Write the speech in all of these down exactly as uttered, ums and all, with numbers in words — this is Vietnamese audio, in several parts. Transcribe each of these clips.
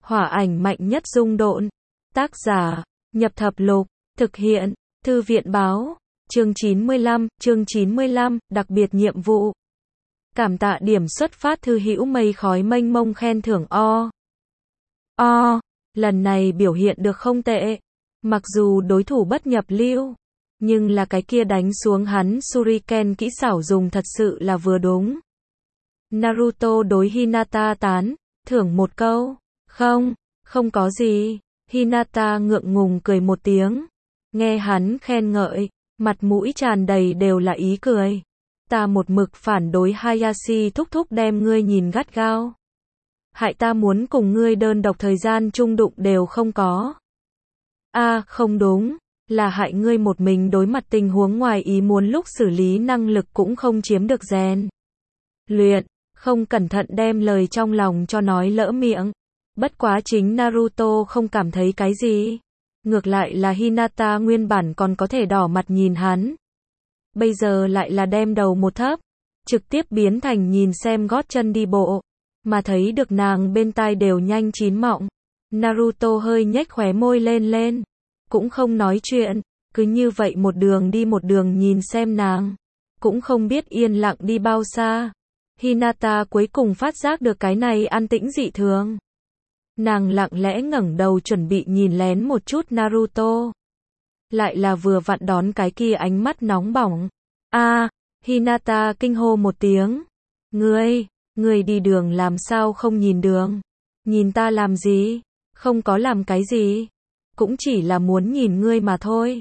Hỏa ảnh mạnh nhất dung độn. Tác giả, Nhập Thập Lục. Thực hiện, Thư viện Báo. Chương chín mươi lăm, chương chín mươi lăm, đặc biệt nhiệm vụ. Cảm tạ điểm xuất phát thư hữu mây khói mênh mông khen thưởng o. O, lần này biểu hiện được không tệ. Mặc dù đối thủ bất nhập lưu, nhưng là cái kia đánh xuống hắn Shuriken kỹ xảo dùng thật sự là vừa đúng. Naruto đối Hinata tán, thưởng một câu. Không, không có gì. Hinata ngượng ngùng cười một tiếng. Nghe hắn khen ngợi, mặt mũi tràn đầy đều là ý cười. Ta một mực phản đối Hayashi thúc thúc đem ngươi nhìn gắt gao. Hại ta muốn cùng ngươi đơn độc thời gian chung đụng đều không có. A, à, không đúng, là hại ngươi một mình đối mặt tình huống ngoài ý muốn lúc xử lý năng lực cũng không chiếm được rèn luyện, không cẩn thận đem lời trong lòng cho nói lỡ miệng. Bất quá chính Naruto không cảm thấy cái gì. Ngược lại là Hinata nguyên bản còn có thể đỏ mặt nhìn hắn. Bây giờ lại là đem đầu một thấp, trực tiếp biến thành nhìn xem gót chân đi bộ, mà thấy được nàng bên tai đều nhanh chín mọng. Naruto hơi nhếch khóe môi lên lên, cũng không nói chuyện, cứ như vậy một đường đi một đường nhìn xem nàng, cũng không biết yên lặng đi bao xa. Hinata cuối cùng phát giác được cái này an tĩnh dị thường. Nàng lặng lẽ ngẩng đầu chuẩn bị nhìn lén một chút Naruto. Lại là vừa vặn đón cái kia ánh mắt nóng bỏng. A, à, Hinata kinh hô một tiếng. Ngươi, ngươi đi đường làm sao không nhìn đường? Nhìn ta làm gì? Không có làm cái gì. Cũng chỉ là muốn nhìn ngươi mà thôi.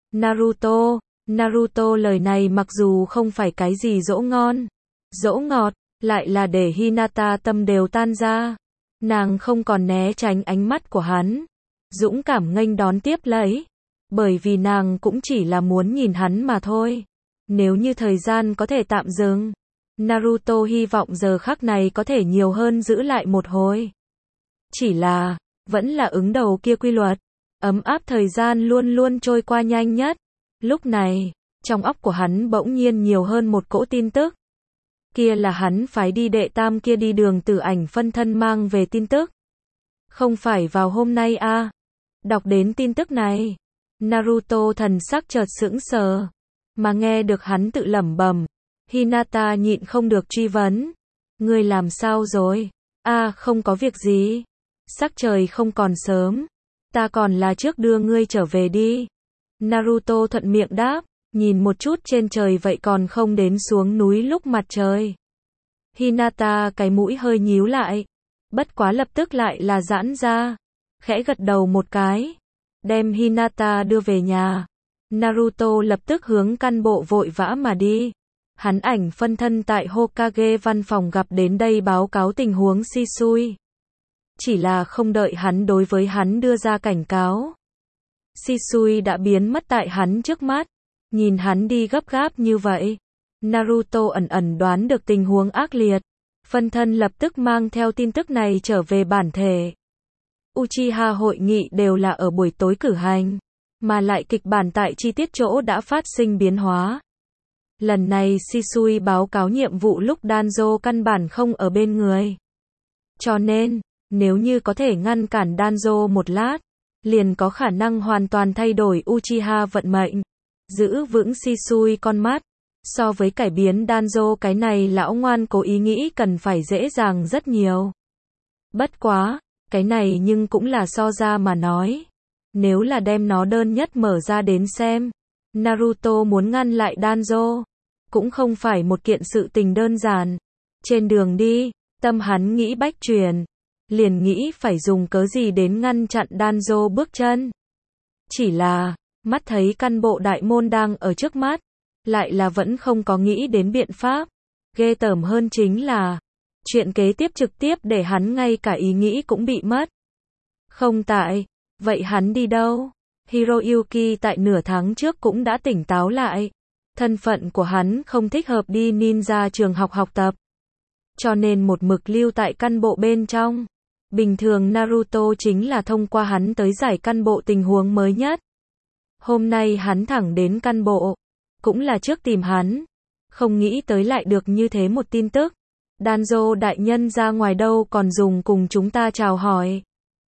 Naruto, Naruto lời này mặc dù không phải cái gì dỗ ngon, dỗ ngọt, lại là để Hinata tâm đều tan ra. Nàng không còn né tránh ánh mắt của hắn, dũng cảm nghênh đón tiếp lấy, bởi vì nàng cũng chỉ là muốn nhìn hắn mà thôi. Nếu như thời gian có thể tạm dừng, Naruto hy vọng giờ khắc này có thể nhiều hơn giữ lại một hồi. Chỉ là, vẫn là ứng đầu kia quy luật, ấm áp thời gian luôn luôn trôi qua nhanh nhất. Lúc này, trong óc của hắn bỗng nhiên nhiều hơn một cỗ tin tức. Kia là hắn phái đi đệ tam kia đi đường tử ảnh phân thân mang về tin tức. Không phải vào hôm nay a? À? Đọc đến tin tức này, Naruto thần sắc chợt sững sờ, mà nghe được hắn tự lẩm bẩm, Hinata nhịn không được truy vấn, ngươi làm sao rồi? A, à, không có việc gì. Sắc trời không còn sớm, ta còn là trước đưa ngươi trở về đi. Naruto thuận miệng đáp. Nhìn một chút trên trời vậy còn không đến xuống núi lúc mặt trời. Hinata cái mũi hơi nhíu lại, bất quá lập tức lại là giãn ra, khẽ gật đầu một cái, đem Hinata đưa về nhà. Naruto lập tức hướng căn bộ vội vã mà đi. Hắn ảnh phân thân tại Hokage văn phòng gặp đến đây báo cáo tình huống Shisui. Chỉ là không đợi hắn đối với hắn đưa ra cảnh cáo, Shisui đã biến mất tại hắn trước mắt. Nhìn hắn đi gấp gáp như vậy, Naruto ẩn ẩn đoán được tình huống ác liệt. Phân thân lập tức mang theo tin tức này trở về bản thể. Uchiha hội nghị đều là ở buổi tối cử hành, mà lại kịch bản tại chi tiết chỗ đã phát sinh biến hóa. Lần này Shisui báo cáo nhiệm vụ lúc Danzo căn bản không ở bên người. Cho nên, nếu như có thể ngăn cản Danzo một lát, liền có khả năng hoàn toàn thay đổi Uchiha vận mệnh. Giữ vững Shisui con mắt, so với cải biến Danzo cái này lão ngoan cố ý nghĩ cần phải dễ dàng rất nhiều. Bất quá, cái này nhưng cũng là so ra mà nói. Nếu là đem nó đơn nhất mở ra đến xem, Naruto muốn ngăn lại Danzo, cũng không phải một kiện sự tình đơn giản. Trên đường đi, tâm hắn nghĩ bách truyền, liền nghĩ phải dùng cớ gì đến ngăn chặn Danzo bước chân. Chỉ là, mắt thấy căn bộ đại môn đang ở trước mắt, lại là vẫn không có nghĩ đến biện pháp. Ghê tởm hơn chính là, chuyện kế tiếp trực tiếp để hắn ngay cả ý nghĩ cũng bị mất. Không tại, vậy hắn đi đâu? Hiroyuki tại nửa tháng trước cũng đã tỉnh táo lại. Thân phận của hắn không thích hợp đi ninja trường học học tập, cho nên một mực lưu tại căn bộ bên trong. Bình thường Naruto chính là thông qua hắn tới giải căn bộ tình huống mới nhất. Hôm nay hắn thẳng đến căn bộ, cũng là trước tìm hắn, không nghĩ tới lại được như thế một tin tức. Danzo đại nhân ra ngoài đâu còn dùng cùng chúng ta chào hỏi.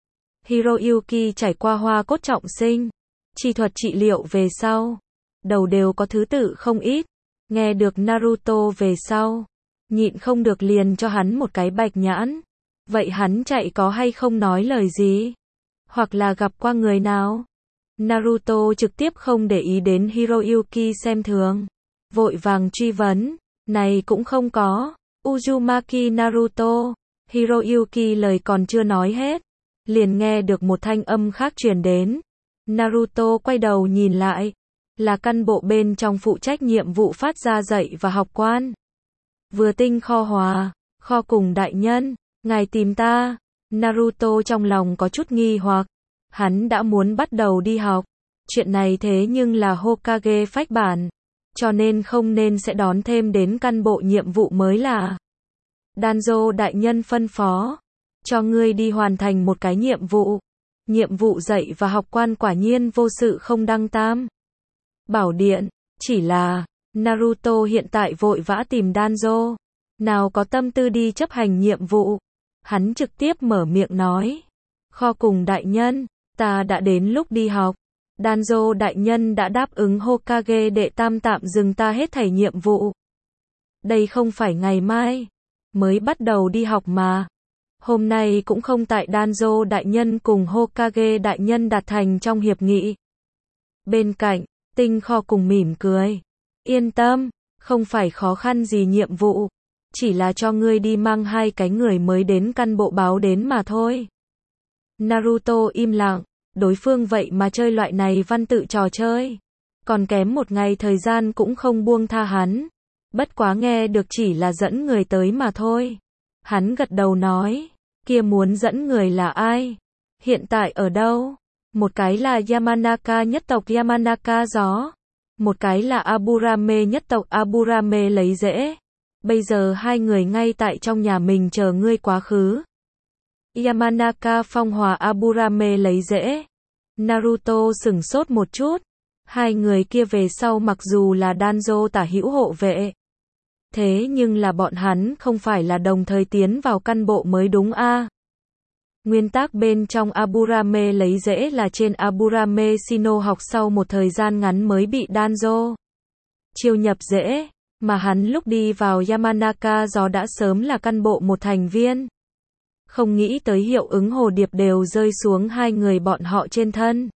Hiroyuki trải qua hoa cốt trọng sinh, chi thuật trị liệu về sau, đầu đều có thứ tự không ít. Nghe được Naruto về sau, nhịn không được liền cho hắn một cái bạch nhãn. Vậy hắn chạy có hay không nói lời gì? Hoặc là gặp qua người nào? Naruto trực tiếp không để ý đến Hiroyuki xem thường, vội vàng truy vấn, này cũng không có. Uzumaki Naruto, Hiroyuki lời còn chưa nói hết, liền nghe được một thanh âm khác truyền đến. Naruto quay đầu nhìn lại, là căn bộ bên trong phụ trách nhiệm vụ phát ra dạy và học quan. Vừa tinh kho hòa, kho cùng đại nhân, ngài tìm ta. Naruto trong lòng có chút nghi hoặc, hắn đã muốn bắt đầu đi học, chuyện này thế nhưng là Hokage phách bản, cho nên không nên sẽ đón thêm đến căn bộ nhiệm vụ mới là. Danzo đại nhân phân phó, cho ngươi đi hoàn thành một cái nhiệm vụ. Nhiệm vụ dạy và học quan quả nhiên vô sự không đăng tam bảo điện, chỉ là, Naruto hiện tại vội vã tìm Danzo, nào có tâm tư đi chấp hành nhiệm vụ. Hắn trực tiếp mở miệng nói, kho cùng đại nhân, ta đã đến lúc đi học. Danzo đại nhân đã đáp ứng Hokage đệ tam tạm dừng ta hết thảy nhiệm vụ. Đây không phải ngày mai mới bắt đầu đi học mà. Hôm nay cũng không tại Danzo đại nhân cùng Hokage đại nhân đạt thành trong hiệp nghị. Bên cạnh, tinh kho cùng mỉm cười. Yên tâm, không phải khó khăn gì nhiệm vụ. Chỉ là cho ngươi đi mang hai cái người mới đến căn bộ báo đến mà thôi. Naruto im lặng, đối phương vậy mà chơi loại này văn tự trò chơi. Còn kém một ngày thời gian cũng không buông tha hắn. Bất quá nghe được chỉ là dẫn người tới mà thôi. Hắn gật đầu nói, kia muốn dẫn người là ai? Hiện tại ở đâu? Một cái là Yamanaka nhất tộc Yamanaka gió. Một cái là Aburame nhất tộc Aburame lấy rễ. Bây giờ hai người ngay tại trong nhà mình chờ ngươi quá khứ. Yamanaka phong hòa Aburame lấy rễ. Naruto sửng sốt một chút. Hai người kia về sau mặc dù là Danzo tả hữu hộ vệ. Thế nhưng là bọn hắn không phải là đồng thời tiến vào căn bộ mới đúng a? Nguyên tắc bên trong Aburame lấy rễ là trên Aburame Shino học sau một thời gian ngắn mới bị Danzo chiêu nhập rễ, mà hắn lúc đi vào Yamanaka gió đã sớm là căn bộ một thành viên. Không nghĩ tới hiệu ứng hồ điệp đều rơi xuống hai người bọn họ trên thân.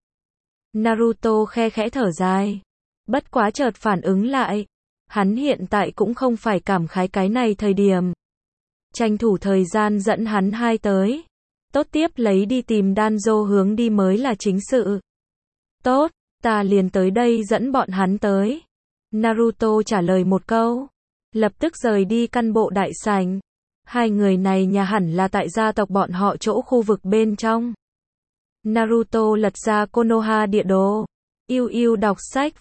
Naruto khe khẽ thở dài. Bất quá chợt phản ứng lại. Hắn hiện tại cũng không phải cảm khái cái này thời điểm. Tranh thủ thời gian dẫn hắn hai tới. Tốt tiếp lấy đi tìm Danzo hướng đi mới là chính sự. Tốt, ta liền tới đây dẫn bọn hắn tới. Naruto trả lời một câu. Lập tức rời đi căn bộ đại sảnh. Hai người này nhà hẳn là tại gia tộc bọn họ chỗ khu vực bên trong. Naruto lật ra Konoha địa đồ. Yêu yêu đọc sách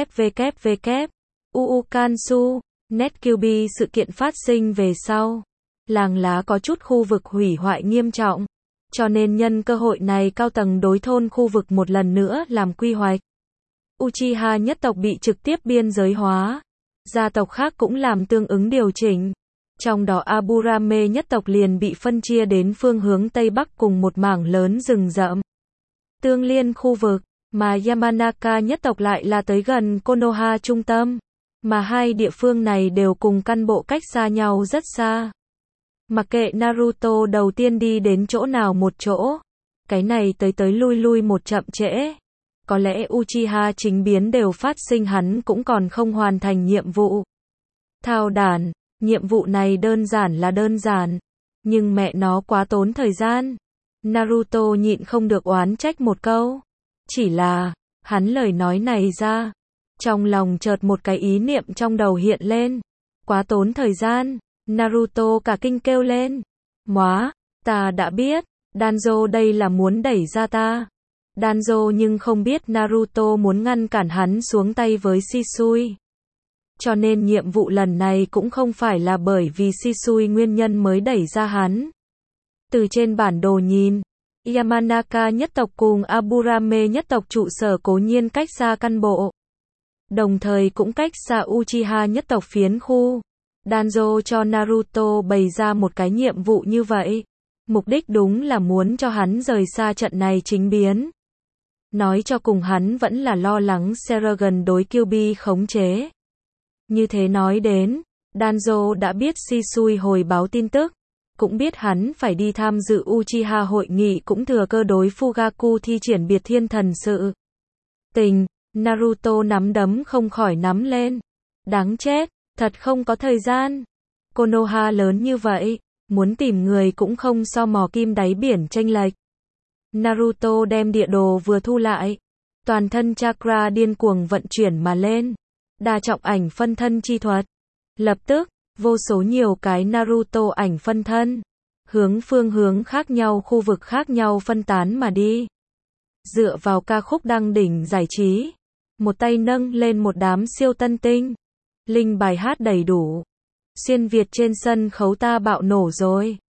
www. Uukansu, Netkyubi sự kiện phát sinh về sau. Làng lá có chút khu vực hủy hoại nghiêm trọng. Cho nên nhân cơ hội này cao tầng đối thôn khu vực một lần nữa làm quy hoạch. Uchiha nhất tộc bị trực tiếp biên giới hóa. Gia tộc khác cũng làm tương ứng điều chỉnh. Trong đó Aburame nhất tộc liền bị phân chia đến phương hướng Tây Bắc cùng một mảng lớn rừng rậm. Tương liên khu vực, mà Yamanaka nhất tộc lại là tới gần Konoha trung tâm. Mà hai địa phương này đều cùng căn bộ cách xa nhau rất xa. Mặc kệ Naruto đầu tiên đi đến chỗ nào một chỗ. Cái này tới tới lui lui một chậm trễ. Có lẽ Uchiha chính biến đều phát sinh hắn cũng còn không hoàn thành nhiệm vụ. Thao đản, nhiệm vụ này đơn giản là đơn giản. Nhưng mẹ nó quá tốn thời gian. Naruto nhịn không được oán trách một câu. Chỉ là, hắn lời nói này ra. Trong lòng chợt một cái ý niệm trong đầu hiện lên. Quá tốn thời gian. Naruto cả kinh kêu lên. Móa, ta đã biết. Danzo đây là muốn đẩy ra ta. Danzo nhưng không biết Naruto muốn ngăn cản hắn xuống tay với Shisui. Cho nên nhiệm vụ lần này cũng không phải là bởi vì Shisui nguyên nhân mới đẩy ra hắn. Từ trên bản đồ nhìn, Yamanaka nhất tộc cùng Aburame nhất tộc trụ sở cố nhiên cách xa căn bộ. Đồng thời cũng cách xa Uchiha nhất tộc phiến khu. Danzo cho Naruto bày ra một cái nhiệm vụ như vậy. Mục đích đúng là muốn cho hắn rời xa trận này chính biến. Nói cho cùng hắn vẫn là lo lắng Seragon đối Kyuubi khống chế. Như thế nói đến, Danzo đã biết Shisui hồi báo tin tức, cũng biết hắn phải đi tham dự Uchiha hội nghị, cũng thừa cơ đối Fugaku thi triển biệt thiên thần sự. Tình, Naruto nắm đấm không khỏi nắm lên. Đáng chết, thật không có thời gian. Konoha lớn như vậy, muốn tìm người cũng so so mò kim đáy biển chênh lệch. Naruto đem địa đồ vừa thu lại, toàn thân chakra điên cuồng vận chuyển mà lên, đa trọng ảnh phân thân chi thuật. Lập tức, vô số nhiều cái Naruto ảnh phân thân, hướng phương hướng khác nhau, khu vực khác nhau phân tán mà đi. Dựa vào ca khúc đăng đỉnh giải trí, một tay nâng lên một đám siêu tân tinh, linh bài hát đầy đủ. Xuyên Việt trên sân khấu ta bạo nổ rồi.